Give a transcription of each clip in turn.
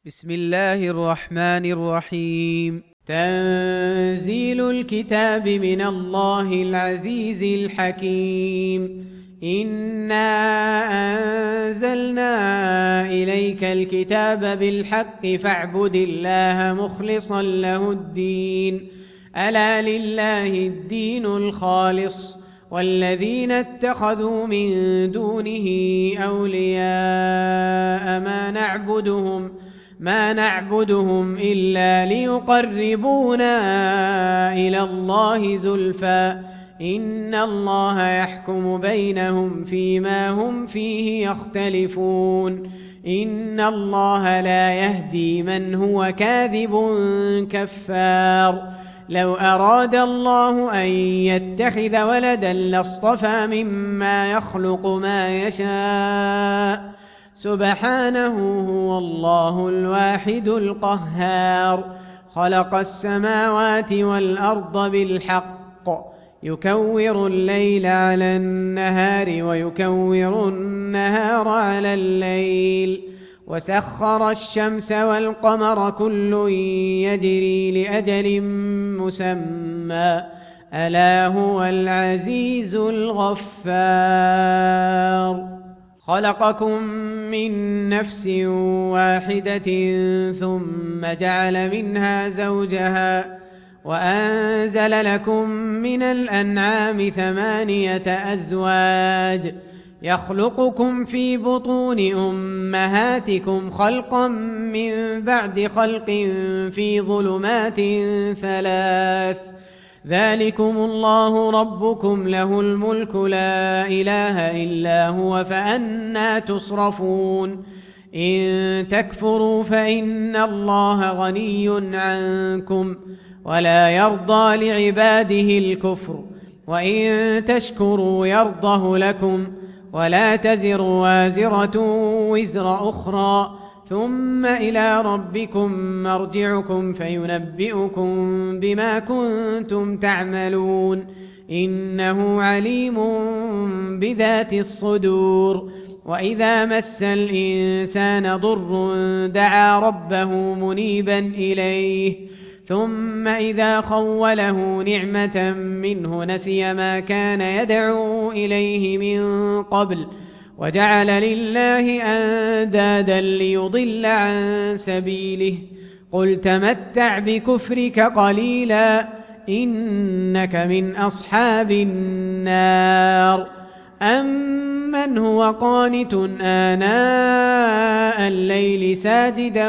بسم الله الرحمن الرحيم. تنزيل الكتاب من الله العزيز الحكيم. إنا أنزلنا إليك الكتاب بالحق فاعبد الله مخلصا له الدين. ألا لله الدين الخالص والذين اتخذوا من دونه أولياء ما نعبدهم إلا ليقربونا إلى الله زلفى إن الله يحكم بينهم فيما هم فيه يختلفون. إن الله لا يهدي من هو كاذب كفار. لو أراد الله أن يتخذ ولدا لاصطفى مما يخلق ما يشاء سبحانه هو الله الواحد القهار. خلق السماوات والأرض بالحق يكور الليل على النهار ويكور النهار على الليل وسخر الشمس والقمر كل يجري لأجل مسمى ألا هو العزيز الغفار. خلقكم من نفس واحدة ثم جعل منها زوجها وأنزل لكم من الأنعام 8 أزواج يخلقكم في بطون أمهاتكم خلقا من بعد خلق في ظلمات 3 ذلكم الله ربكم له الملك لا إله إلا هو فأنى تصرفون. إن تكفروا فإن الله غني عنكم ولا يرضى لعباده الكفر وإن تشكروا يرضه لكم ولا تزر وازرة وزر أخرى ثم إلى ربكم مرجعكم فينبئكم بما كنتم تعملون إنه عليم بذات الصدور. وإذا مس الإنسان ضر دعا ربه منيبا إليه ثم إذا خوله نعمة منه نسي ما كان يدعو إليه من قبل وجعل لله أندادا ليضل عن سبيله. قل تمتع بكفرك قليلا إنك من أصحاب النار. أمن هو قانت آناء الليل ساجدا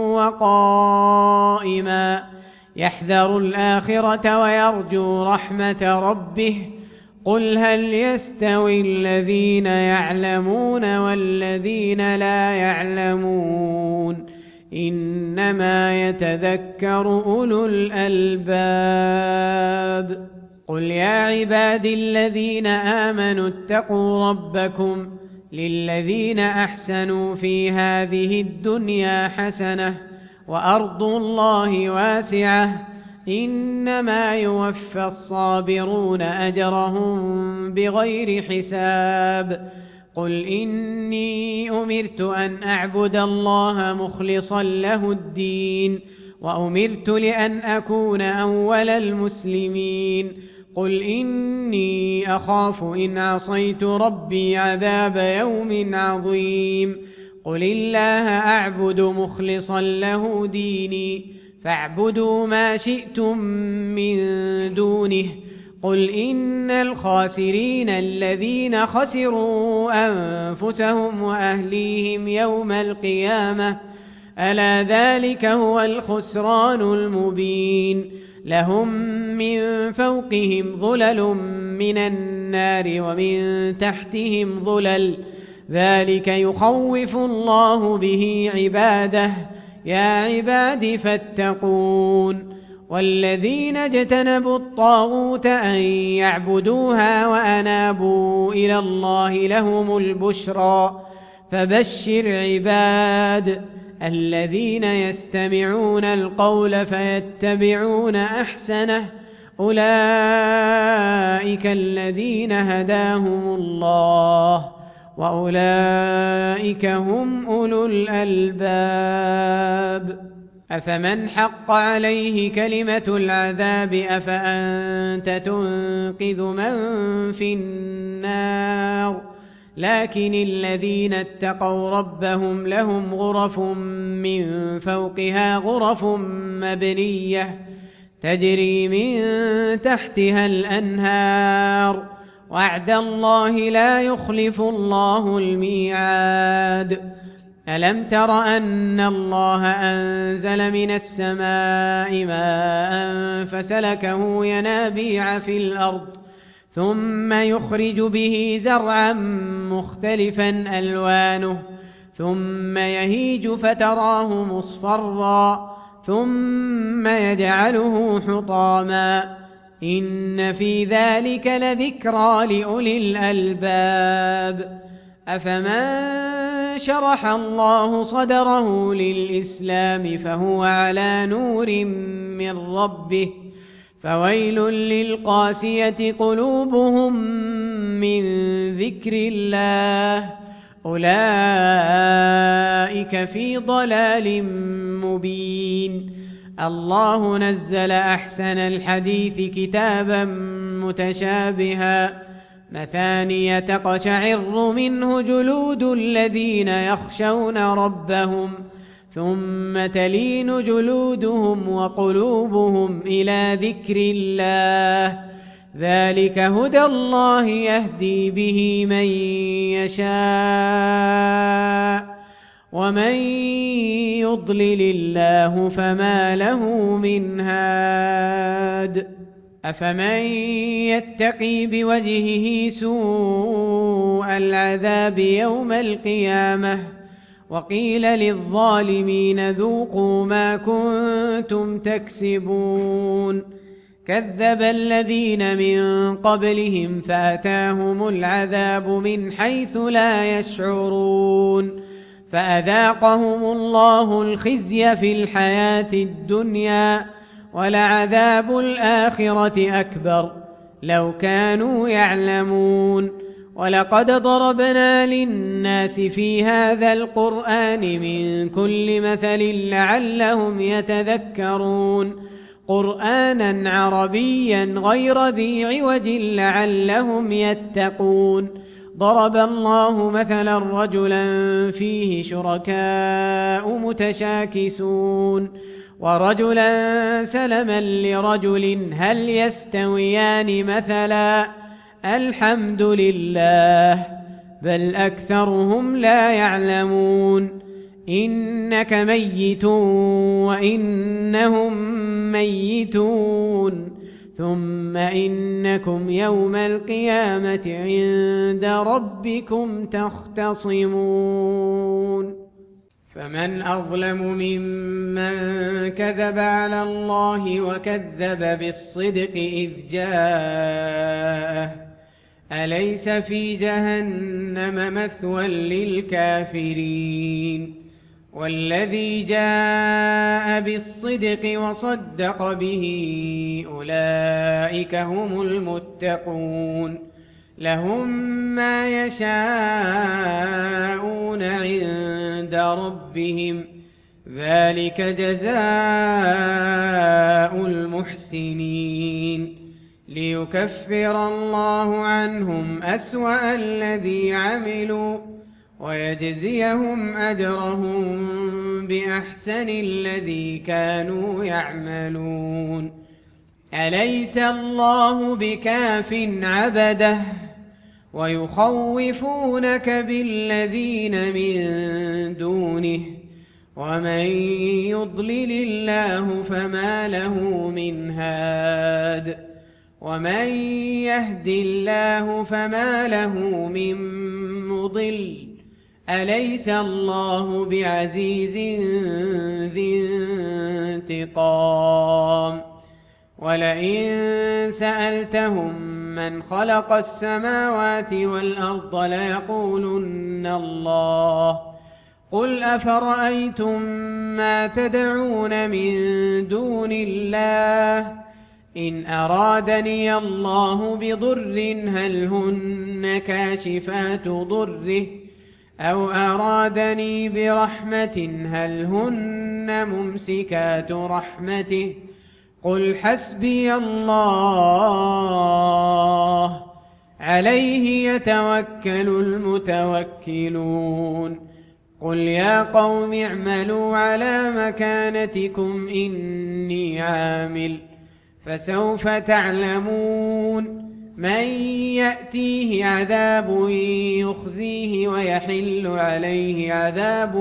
وقائما يحذر الآخرة ويرجو رحمة ربه قل هل يستوي الذين يعلمون والذين لا يعلمون إنما يتذكر أولو الألباب. قل يا عبادي الذين آمنوا اتقوا ربكم للذين أحسنوا في هذه الدنيا حسنة وأرض الله واسعة إنما يوفى الصابرون أجرهم بغير حساب. قل إني أمرت أن أعبد الله مخلصا له الدين وأمرت لأن أكون أول المسلمين. قل إني أخاف إن عصيت ربي عذاب يوم عظيم. قل الله أعبد مخلصا له ديني فاعبدوا ما شئتم من دونه. قل إن الخاسرين الذين خسروا أنفسهم وأهليهم يوم القيامة ألا ذلك هو الخسران المبين. لهم من فوقهم ظلل من النار ومن تحتهم ظلل ذلك يخوف الله به عباده يا عباد فاتقون. والذين اجتنبوا الطاغوت أن يعبدوها وأنابوا إلى الله لهم البشرى فبشر عباد الذين يستمعون القول فيتبعون أحسنه أولئك الذين هداهم الله وأولئك هم أولو الألباب. الألباب أفمن حق عليه كلمة العذاب أفأنت تنقذ من في النار لكن الذين اتقوا ربهم لهم غرف من فوقها غرف مبنية تجري من تحتها الأنهار وعد الله لا يخلف الله الميعاد ألم تر أن الله أنزل من السماء ماء فسلكه ينابيع في الأرض ثم يخرج به زرعا مختلفا ألوانه ثم يهيج فتراه مصفرا ثم يجعله حطاما إن في ذلك لذكرى لأولي الألباب أفمن شرح الله صدره للإسلام فهو على نور من ربه فويل للقاسية قلوبهم من ذكر الله أولئك في ضلال مبين الله نزل أحسن الحديث كتابا متشابها مثانية تقشعر منه جلود الذين يخشون ربهم ثم تلين جلودهم وقلوبهم إلى ذكر الله ذلك هدى الله يهدي به من يشاء ومن يضلل الله فما له من هاد أفمن يتقي بوجهه سوء العذاب يوم القيامة وقيل للظالمين ذوقوا ما كنتم تكسبون كذب الذين من قبلهم فأتاهم العذاب من حيث لا يشعرون فأذاقهم الله الخزي في الحياة الدنيا ولعذاب الآخرة أكبر لو كانوا يعلمون ولقد ضربنا للناس في هذا القرآن من كل مثل لعلهم يتذكرون قرآنا عربيا غير ذي عوج لعلهم يتقون ضرب الله مثلا رجلا فيه شركاء متشاكسون ورجلا سلما لرجل هل يستويان مثلا الحمد لله بل أكثرهم لا يعلمون إنك ميت وإنهم ميتون ثم إنكم يوم القيامة عند ربكم تختصمون فمن أظلم ممن كذب على الله وكذب بالصدق إذ جاءه أليس في جهنم مثوى للكافرين والذي جاء بالصدق وصدق به أولئك هم المتقون لهم ما يشاءون عند ربهم ذلك جزاء المحسنين ليكفر الله عنهم أسوأ الذي عملوا ويجزيهم أجرهم بأحسن الذي كانوا يعملون أليس الله بكاف عبده ويخوفونك بالذين من دونه ومن يضلل الله فما له من هاد ومن يهد الله فما له من مضل أليس الله بعزيز ذي انتقام ولئن سألتهم من خلق السماوات والأرض ليقولن الله قل أفرأيتم ما تدعون من دون الله إن أرادني الله بضر هل هن كاشفات ضره أو أرادني برحمة هل هن ممسكات رحمته قل حسبي الله عليه يتوكل المتوكلون قل يا قوم اعملوا على مكانتكم إني عامل فسوف تعلمون من يأتيه عذاب يخزيه ويحل عليه عذاب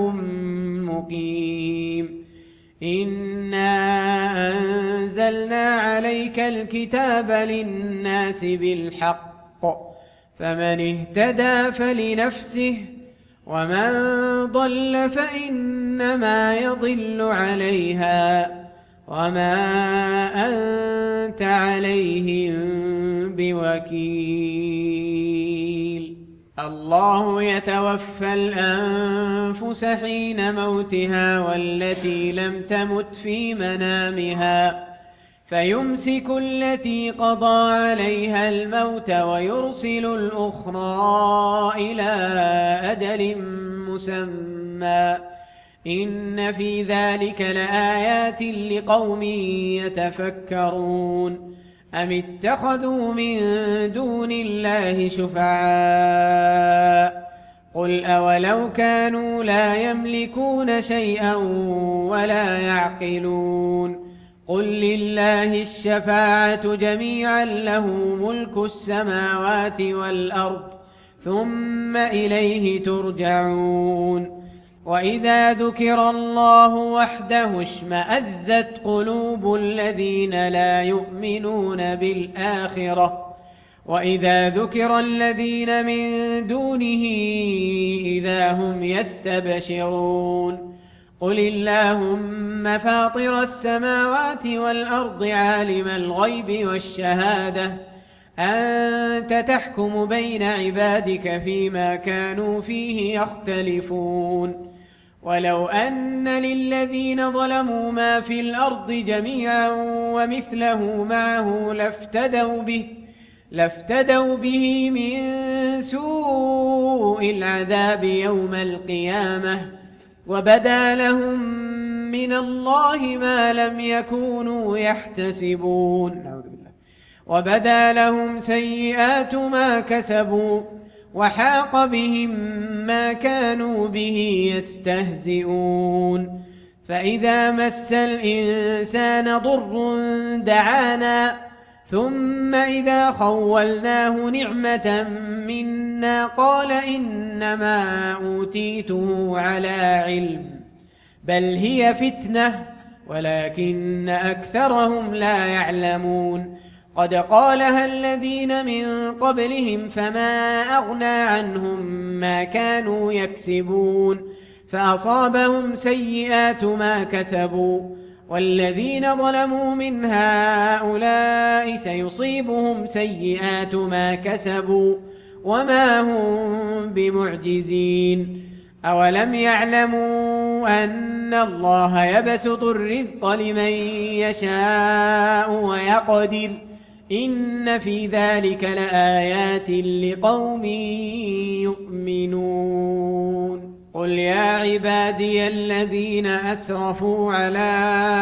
مقيم إنا أنزلنا عليك الكتاب للناس بالحق فمن اهتدى فلنفسه ومن ضل فإنما يضل عليها وما أنت عليهم بوكيل الله يتوفى الأنفس حين موتها والتي لم تمت في منامها فيمسك التي قضى عليها الموت ويرسل الأخرى إلى أجل مسمى إن في ذلك لآيات لقوم يتفكرون أم اتخذوا من دون الله شفعاء قل أولو كانوا لا يملكون شيئا ولا يعقلون قل لله الشفاعة جميعا له ملك السماوات والأرض ثم إليه ترجعون وإذا ذكر الله وحده اشمأزت قلوب الذين لا يؤمنون بالآخرة وإذا ذكر الذين من دونه إذا هم يستبشرون قل اللهم فاطر السماوات والأرض عالم الغيب والشهادة أنت تحكم بين عبادك فيما كانوا فيه يختلفون ولو أن للذين ظلموا ما في الأرض جميعا ومثله معه لافتدوا به من سوء العذاب يوم القيامة وبدا لهم من الله ما لم يكونوا يحتسبون وبدا لهم سيئات ما كسبوا وحاق بهم ما كانوا به يستهزئون فإذا مس الإنسان ضر دعانا ثم إذا خولناه نعمة منا قال إنما أوتيته على علم بل هي فتنة ولكن أكثرهم لا يعلمون قد قالها الذين من قبلهم فما أغنى عنهم ما كانوا يكسبون فأصابهم سيئات ما كسبوا والذين ظلموا من هؤلاء سيصيبهم سيئات ما كسبوا وما هم بمعجزين أولم يعلموا أن الله يبسط الرزق لمن يشاء ويقدر إن في ذلك لآيات لقوم يؤمنون قل يا عبادي الذين أسرفوا على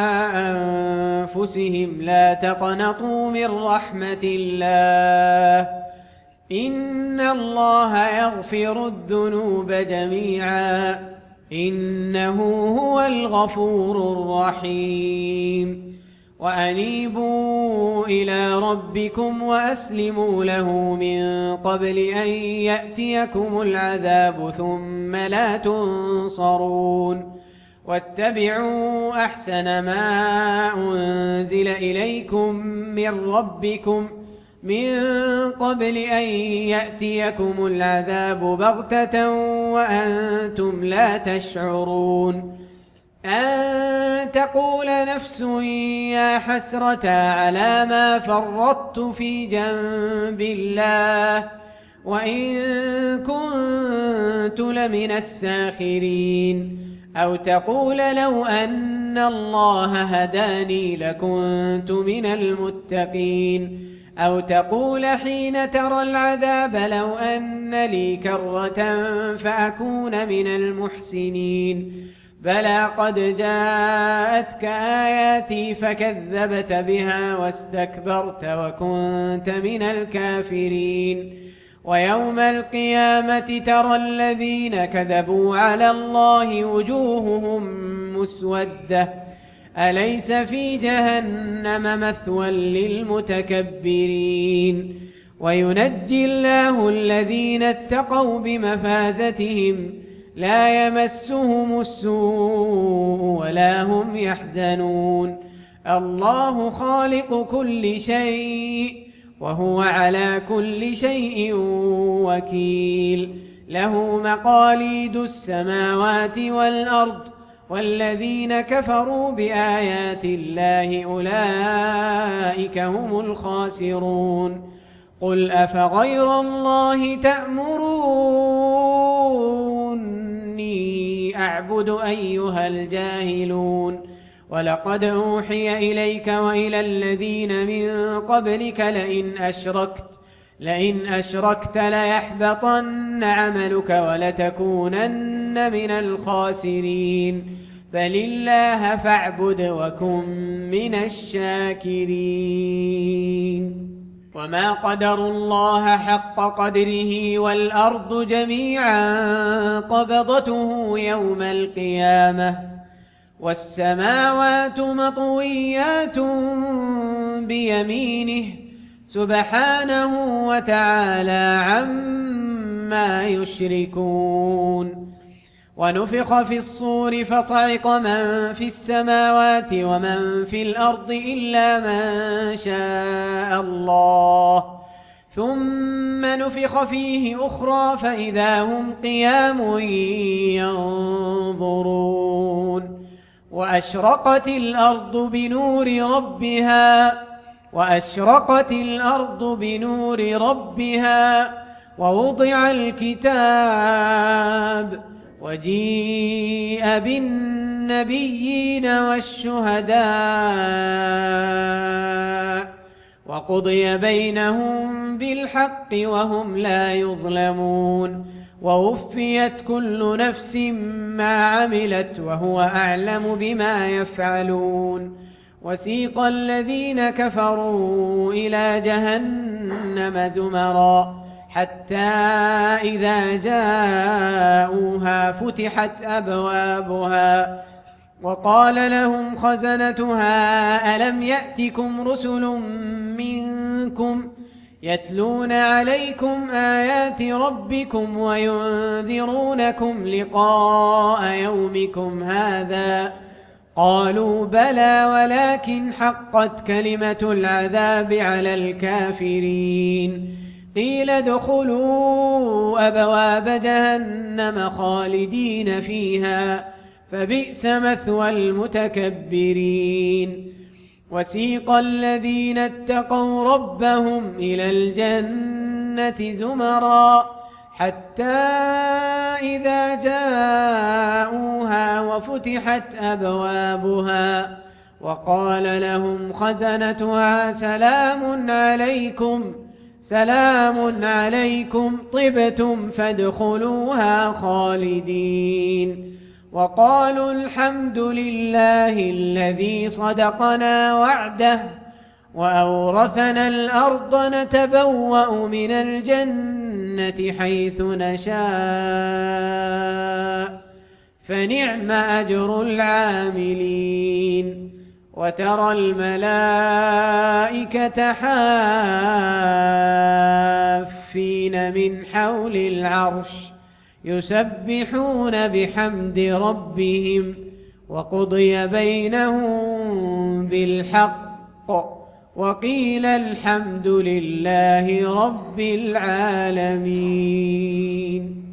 أنفسهم لا تقنطوا من رحمة الله إن الله يغفر الذنوب جميعا إنه هو الغفور الرحيم وأنيبوا إلى ربكم وأسلموا له من قبل أن يأتيكم العذاب ثم لا تنصرون واتبعوا أحسن ما أنزل إليكم من ربكم من قبل أن يأتيكم العذاب بغتة وأنتم لا تشعرون أن تقول نفس يا حسرة على ما فرطت في جنب الله وإن كنت لمن الساخرين أو تقول لو أن الله هداني لكنت من المتقين أو تقول حين ترى العذاب لو أن لي كرة فأكون من المحسنين بلى قد جاءتك آياتي فكذبت بها واستكبرت وكنت من الكافرين ويوم القيامة ترى الذين كذبوا على الله وجوههم مسودة أليس في جهنم مثوى للمتكبرين وينجي الله الذين اتقوا بمفازتهم لا يمسهم السوء ولا هم يحزنون الله خالق كل شيء وهو على كل شيء وكيل له مقاليد السماوات والأرض والذين كفروا بآيات الله أولئك هم الخاسرون قل أفغير الله تأمروني أعبد أيها الجاهلون ولقد أوحي إليك وإلى الذين من قبلك لئن أشركت ليحبطن عملك ولتكونن من الخاسرين بل الله فاعبد وكن من الشاكرين وما قدروا الله حق قدره والأرض جميعا قبضته يوم القيامة والسماوات مطويات بيمينه سبحانه وتعالى عما يشركون ونفخ في الصور فصعق من في السماوات ومن في الأرض إلا من شاء الله ثم نفخ فيه أخرى فإذا هم قيام ينظرون وأشرقت الأرض بنور ربها ووضع الكتاب وجيء بالنبيين والشهداء وقضي بينهم بالحق وهم لا يظلمون ووفيت كل نفس ما عملت وهو أعلم بما يفعلون وسيق الذين كفروا إلى جهنم زمرا حتى إذا جاءوها فتحت أبوابها وقال لهم خزنتها ألم يأتكم رسل منكم يتلون عليكم آيات ربكم وينذرونكم لقاء يومكم هذا قالوا بلى ولكن حقت كلمة العذاب على الكافرين قيل ادخلوا أبواب جهنم خالدين فيها فبئس مثوى المتكبرين وسيق الذين اتقوا ربهم إلى الجنة زمرا حتى إذا جاءوها وفتحت أبوابها وقال لهم خزنتها سلام عليكم طبتم فادخلوها خالدين وقالوا الحمد لله الذي صدقنا وعده وأورثنا الأرض نتبوأ من الجنة حيث نشاء فنعم أجر العاملين وترى الملائكة حافين من حول العرش يسبحون بحمد ربهم وقضي بينهم بالحق وقيل الحمد لله رب العالمين.